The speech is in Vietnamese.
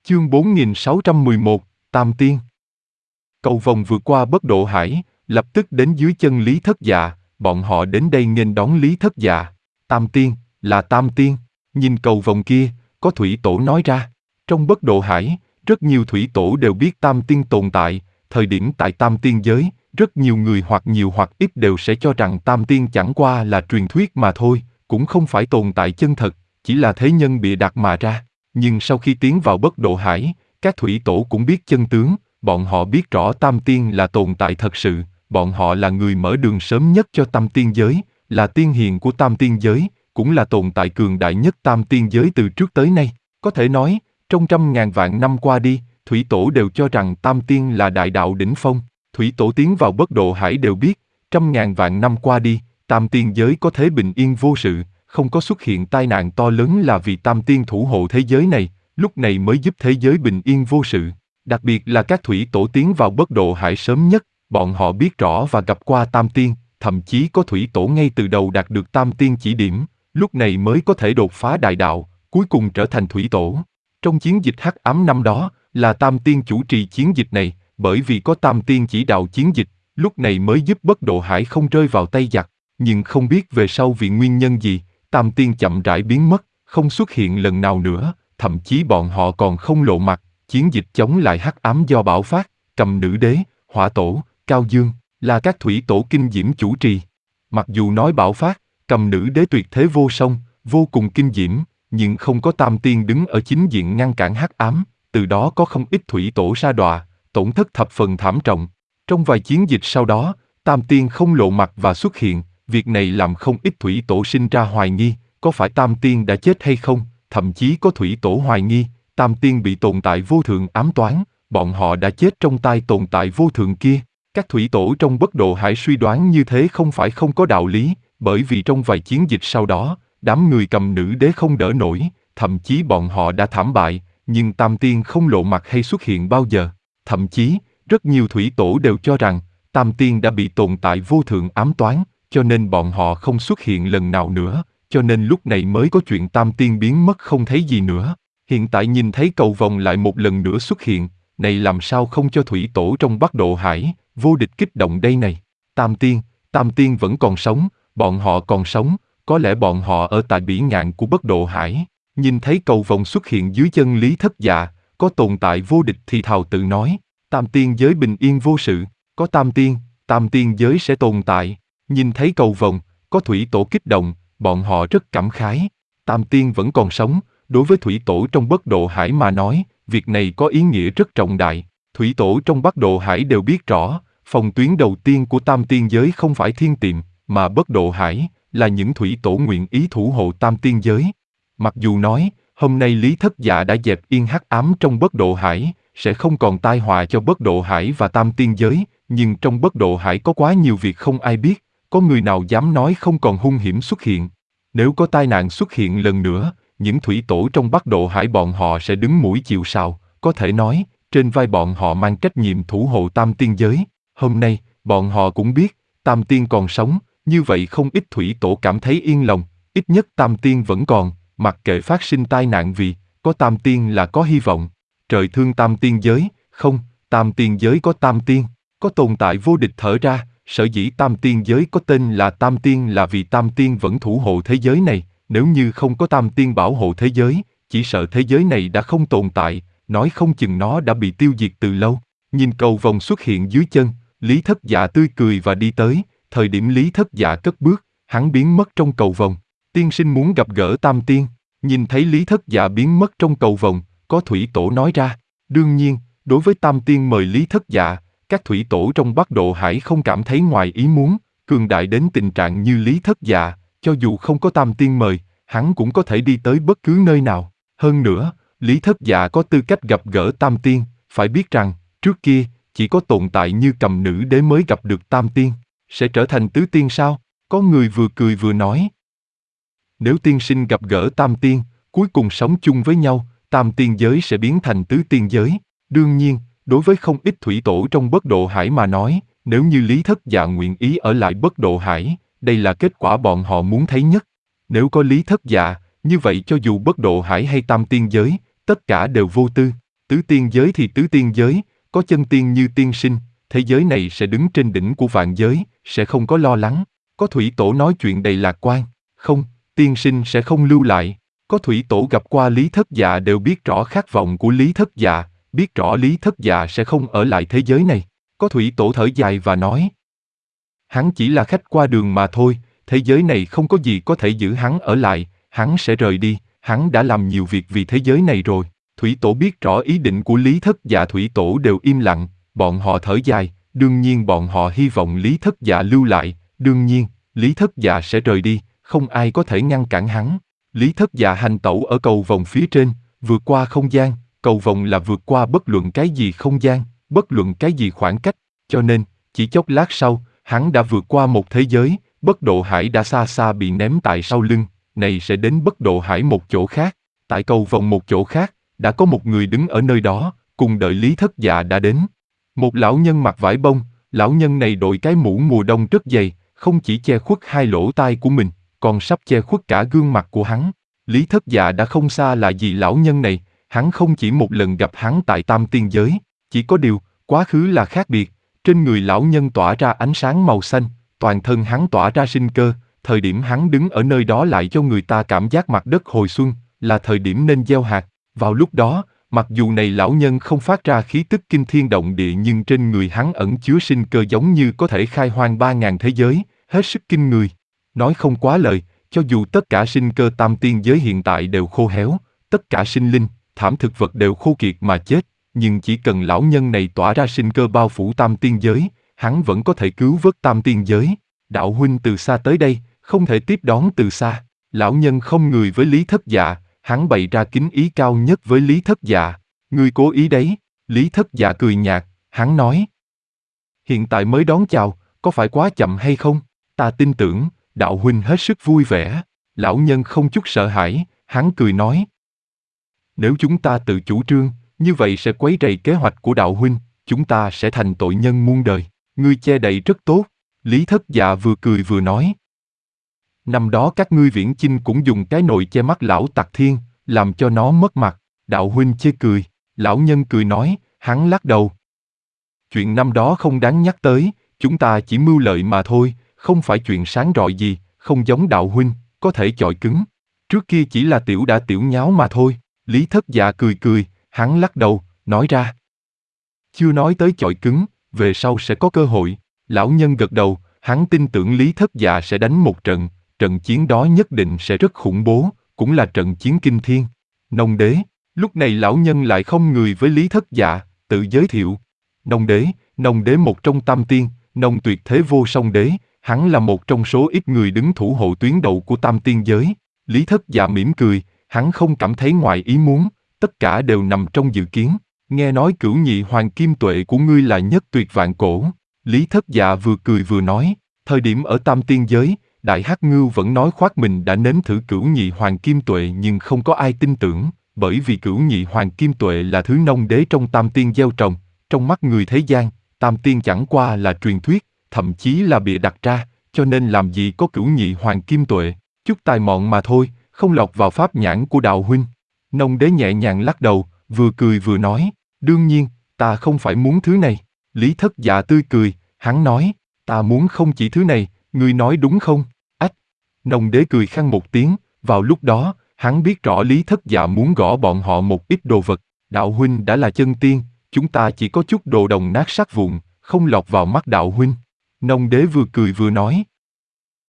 Chương 4611, Tam Tiên. Cầu vồng vượt qua Bất Độ Hải, lập tức đến dưới chân Lý Thất Dạ, bọn họ đến đây nghênh đón Lý Thất Dạ. Tam Tiên, là Tam Tiên. Nhìn cầu vồng kia, có thủy tổ nói ra. Trong Bất Độ Hải, rất nhiều thủy tổ đều biết Tam Tiên tồn tại, thời điểm tại Tam Tiên giới, rất nhiều người hoặc nhiều hoặc ít đều sẽ cho rằng Tam Tiên chẳng qua là truyền thuyết mà thôi, cũng không phải tồn tại chân thật, chỉ là thế nhân bịa đặt mà ra. Nhưng sau khi tiến vào Bất Độ Hải, các thủy tổ cũng biết chân tướng, bọn họ biết rõ Tam Tiên là tồn tại thật sự, bọn họ là người mở đường sớm nhất cho Tam Tiên giới, là tiên hiền của Tam Tiên giới, cũng là tồn tại cường đại nhất Tam Tiên giới từ trước tới nay. Có thể nói, trong 100.000 vạn năm qua đi, thủy tổ đều cho rằng Tam Tiên là đại đạo đỉnh phong. Thủy tổ tiến vào Bất Độ Hải đều biết, 100.000 vạn năm qua đi, Tam Tiên giới có thế bình yên vô sự, không có xuất hiện tai nạn to lớn là vì Tam Tiên thủ hộ thế giới này, lúc này mới giúp thế giới bình yên vô sự. Đặc biệt là các thủy tổ tiến vào Bất Độ Hải sớm nhất, bọn họ biết rõ và gặp qua Tam Tiên, thậm chí có thủy tổ ngay từ đầu đạt được Tam Tiên chỉ điểm, lúc này mới có thể đột phá đại đạo, cuối cùng trở thành thủy tổ. Trong chiến dịch Hắc Ám năm đó, là Tam Tiên chủ trì chiến dịch này, bởi vì có Tam Tiên chỉ đạo chiến dịch, lúc này mới giúp Bất Độ Hải không rơi vào tay giặc. Nhưng không biết về sau vì nguyên nhân gì, Tam Tiên chậm rãi biến mất, không xuất hiện lần nào nữa, thậm chí bọn họ còn không lộ mặt. Chiến dịch chống lại Hắc Ám do Bảo Phát, Cầm Nữ Đế, Hỏa Tổ, Cao Dương, là các thủy tổ kinh diễm chủ trì. Mặc dù nói Bảo Phát, Cầm Nữ Đế tuyệt thế vô song, vô cùng kinh diễm, nhưng không có Tam Tiên đứng ở chính diện ngăn cản Hắc Ám, từ đó có không ít thủy tổ sa đọa, tổn thất thập phần thảm trọng. Trong vài chiến dịch sau đó, Tam Tiên không lộ mặt và xuất hiện, việc này làm không ít thủy tổ sinh ra hoài nghi, có phải Tam Tiên đã chết hay không, thậm chí có thủy tổ hoài nghi, Tam Tiên bị tồn tại vô thượng ám toán, bọn họ đã chết trong tay tồn tại vô thượng kia. Các thủy tổ trong Bất Độ Hải suy đoán như thế không phải không có đạo lý, bởi vì trong vài chiến dịch sau đó, đám người Cầm Nữ Đế không đỡ nổi, thậm chí bọn họ đã thảm bại, nhưng Tam Tiên không lộ mặt hay xuất hiện bao giờ. Thậm chí, rất nhiều thủy tổ đều cho rằng, Tam Tiên đã bị tồn tại vô thượng ám toán, cho nên bọn họ không xuất hiện lần nào nữa, cho nên lúc này mới có chuyện Tam Tiên biến mất không thấy gì nữa. Hiện tại nhìn thấy cầu vồng lại một lần nữa xuất hiện, này làm sao không cho thủy tổ trong Bất Độ Hải, vô địch kích động đây này. Tam Tiên vẫn còn sống, bọn họ còn sống, có lẽ bọn họ ở tại bỉ ngạn của Bất Độ Hải. Nhìn thấy cầu vồng xuất hiện dưới chân Lý Thất Dạ, có tồn tại vô địch thì thào tự nói, Tam Tiên giới bình yên vô sự, có Tam Tiên giới sẽ tồn tại. Nhìn thấy cầu vồng, có thủy tổ kích động, bọn họ rất cảm khái. Tam Tiên vẫn còn sống, đối với thủy tổ trong Bất Độ Hải mà nói, việc này có ý nghĩa rất trọng đại. Thủy tổ trong Bất Độ Hải đều biết rõ, phòng tuyến đầu tiên của Tam Tiên giới không phải Thiên Tiệm, mà Bất Độ Hải, là những thủy tổ nguyện ý thủ hộ Tam Tiên giới. Mặc dù nói, hôm nay Lý Thất Dạ đã dẹp yên hắc ám trong Bất Độ Hải, sẽ không còn tai họa cho Bất Độ Hải và Tam Tiên giới, nhưng trong Bất Độ Hải có quá nhiều việc không ai biết, có người nào dám nói không còn hung hiểm xuất hiện. Nếu có tai nạn xuất hiện lần nữa, những thủy tổ trong Bất Độ Hải bọn họ sẽ đứng mũi chịu sào, có thể nói, trên vai bọn họ mang trách nhiệm thủ hộ Tam Tiên giới. Hôm nay, bọn họ cũng biết, Tam Tiên còn sống, như vậy không ít thủy tổ cảm thấy yên lòng, ít nhất Tam Tiên vẫn còn, mặc kệ phát sinh tai nạn vì, có Tam Tiên là có hy vọng. Trời thương Tam Tiên giới, không, Tam Tiên giới có Tam Tiên, có tồn tại vô địch thở ra, sở dĩ Tam Tiên giới có tên là Tam Tiên là vì Tam Tiên vẫn thủ hộ thế giới này, nếu như không có Tam Tiên bảo hộ thế giới, chỉ sợ thế giới này đã không tồn tại, nói không chừng nó đã bị tiêu diệt từ lâu. Nhìn cầu vồng xuất hiện dưới chân, Lý Thất Dạ tươi cười và đi tới, thời điểm Lý Thất Dạ cất bước, hắn biến mất trong cầu vồng. Tiên sinh muốn gặp gỡ Tam Tiên, nhìn thấy Lý Thất Dạ biến mất trong cầu vồng, có thủy tổ nói ra. Đương nhiên, đối với Tam Tiên mời Lý Thất Dạ, các thủy tổ trong Bất Độ Hải không cảm thấy ngoài ý muốn, cường đại đến tình trạng như Lý Thất Dạ, cho dù không có Tam Tiên mời, hắn cũng có thể đi tới bất cứ nơi nào. Hơn nữa, Lý Thất Dạ có tư cách gặp gỡ Tam Tiên, phải biết rằng, trước kia, chỉ có tồn tại như Cầm Nữ Đế mới gặp được Tam Tiên, sẽ trở thành tứ tiên sao? Có người vừa cười vừa nói. Nếu tiên sinh gặp gỡ Tam Tiên, cuối cùng sống chung với nhau, Tam Tiên giới sẽ biến thành tứ tiên giới. Đương nhiên, đối với không ít thủy tổ trong Bất Độ Hải mà nói, nếu như Lý Thất Dạ nguyện ý ở lại Bất Độ Hải, đây là kết quả bọn họ muốn thấy nhất. Nếu có Lý Thất Dạ, như vậy cho dù Bất Độ Hải hay Tam Tiên giới, tất cả đều vô tư. Tứ tiên giới thì tứ tiên giới, có chân tiên như tiên sinh, thế giới này sẽ đứng trên đỉnh của vạn giới, sẽ không có lo lắng. Có thủy tổ nói chuyện đầy lạc quan, không, tiên sinh sẽ không lưu lại. Có thủy tổ gặp qua Lý Thất Dạ đều biết rõ khát vọng của Lý Thất Dạ, biết rõ Lý Thất Dạ sẽ không ở lại thế giới này. Có thủy tổ thở dài và nói, hắn chỉ là khách qua đường mà thôi, thế giới này không có gì có thể giữ hắn ở lại, hắn sẽ rời đi, hắn đã làm nhiều việc vì thế giới này rồi. Thủy tổ biết rõ ý định của Lý Thất Dạ, thủy tổ đều im lặng, bọn họ thở dài, đương nhiên bọn họ hy vọng Lý Thất Dạ lưu lại, đương nhiên, Lý Thất Dạ sẽ rời đi, không ai có thể ngăn cản hắn. Lý Thất Dạ hành tẩu ở cầu vồng phía trên, vượt qua không gian, cầu vồng là vượt qua bất luận cái gì không gian, bất luận cái gì khoảng cách, cho nên, chỉ chốc lát sau, hắn đã vượt qua một thế giới, bất độ hải đã xa xa bị ném tại sau lưng, này sẽ đến bất độ hải một chỗ khác. Tại cầu vồng một chỗ khác, đã có một người đứng ở nơi đó, cùng đợi Lý Thất Dạ đã đến. Một lão nhân mặc vải bông, lão nhân này đội cái mũ mùa đông rất dày, không chỉ che khuất hai lỗ tai của mình, còn sắp che khuất cả gương mặt của hắn. Lý Thất Dạ đã không xa lạ gì lão nhân này, hắn không chỉ một lần gặp hắn tại Tam Tiên Giới, chỉ có điều, quá khứ là khác biệt. Trên người lão nhân tỏa ra ánh sáng màu xanh, toàn thân hắn tỏa ra sinh cơ, thời điểm hắn đứng ở nơi đó lại cho người ta cảm giác mặt đất hồi xuân, là thời điểm nên gieo hạt. Vào lúc đó, mặc dù này lão nhân không phát ra khí tức kinh thiên động địa nhưng trên người hắn ẩn chứa sinh cơ giống như có thể khai hoang 3.000 thế giới, hết sức kinh người. Nói không quá lời, cho dù tất cả sinh cơ Tam Tiên Giới hiện tại đều khô héo, tất cả sinh linh, thảm thực vật đều khô kiệt mà chết, nhưng chỉ cần lão nhân này tỏa ra sinh cơ bao phủ Tam Tiên Giới, hắn vẫn có thể cứu vớt Tam Tiên Giới. Đạo huynh từ xa tới đây, không thể tiếp đón từ xa. Lão nhân không người với Lý Thất Dạ, hắn bày ra kính ý cao nhất với Lý Thất Dạ. Ngươi cố ý đấy. Lý Thất Dạ cười nhạt, hắn nói. Hiện tại mới đón chào, có phải quá chậm hay không? Ta tin tưởng, đạo huynh hết sức vui vẻ. Lão nhân không chút sợ hãi, hắn cười nói. Nếu chúng ta tự chủ trương, như vậy sẽ quấy rầy kế hoạch của đạo huynh, chúng ta sẽ thành tội nhân muôn đời. Ngươi che đậy rất tốt. Lý Thất Dạ vừa cười vừa nói. Năm đó các ngươi viễn chinh cũng dùng cái nồi che mắt lão Tặc Thiên, làm cho nó mất mặt. Đạo huynh chê cười. Lão nhân cười nói, hắn lắc đầu. Chuyện năm đó không đáng nhắc tới, chúng ta chỉ mưu lợi mà thôi, không phải chuyện sáng rọi gì, không giống đạo huynh, có thể chọi cứng. Trước kia chỉ là tiểu đã tiểu nháo mà thôi. Lý Thất Dạ cười cười, hắn lắc đầu, nói ra. Chưa nói tới chọi cứng, về sau sẽ có cơ hội. Lão nhân gật đầu, hắn tin tưởng Lý Thất Dạ sẽ đánh một trận, trận chiến đó nhất định sẽ rất khủng bố, cũng là trận chiến kinh thiên. Nông đế, lúc này lão nhân lại không người với Lý Thất Dạ, tự giới thiệu. Nông đế một trong tam tiên, nông tuyệt thế vô song đế, hắn là một trong số ít người đứng thủ hộ tuyến đầu của Tam Tiên Giới. Lý Thất Dạ mỉm cười, hắn không cảm thấy ngoài ý muốn, tất cả đều nằm trong dự kiến. Nghe nói cửu nhị hoàng kim tuệ của ngươi là nhất tuyệt vạn cổ. Lý Thất Dạ vừa cười vừa nói, thời điểm ở Tam Tiên Giới, Đại Hắc Ngưu vẫn nói khoác mình đã nếm thử cửu nhị hoàng kim tuệ nhưng không có ai tin tưởng, bởi vì cửu nhị hoàng kim tuệ là thứ nông đế trong Tam Tiên gieo trồng, trong mắt người thế gian, Tam Tiên chẳng qua là truyền thuyết, thậm chí là bịa đặt ra, cho nên làm gì có cửu nhị hoàng kim tuệ, chút tài mọn mà thôi, không lọt vào pháp nhãn của đạo huynh. Nông đế nhẹ nhàng lắc đầu, vừa cười vừa nói, đương nhiên, ta không phải muốn thứ này. Lý Thất Dạ tươi cười, hắn nói, ta muốn không chỉ thứ này, ngươi nói đúng không? Ách! Nông đế cười khăn một tiếng, vào lúc đó, hắn biết rõ Lý Thất Dạ muốn gõ bọn họ một ít đồ vật. Đạo huynh đã là chân tiên, chúng ta chỉ có chút đồ đồng nát sát vụn, không lọt vào mắt đạo huynh. Nông đế vừa cười vừa nói.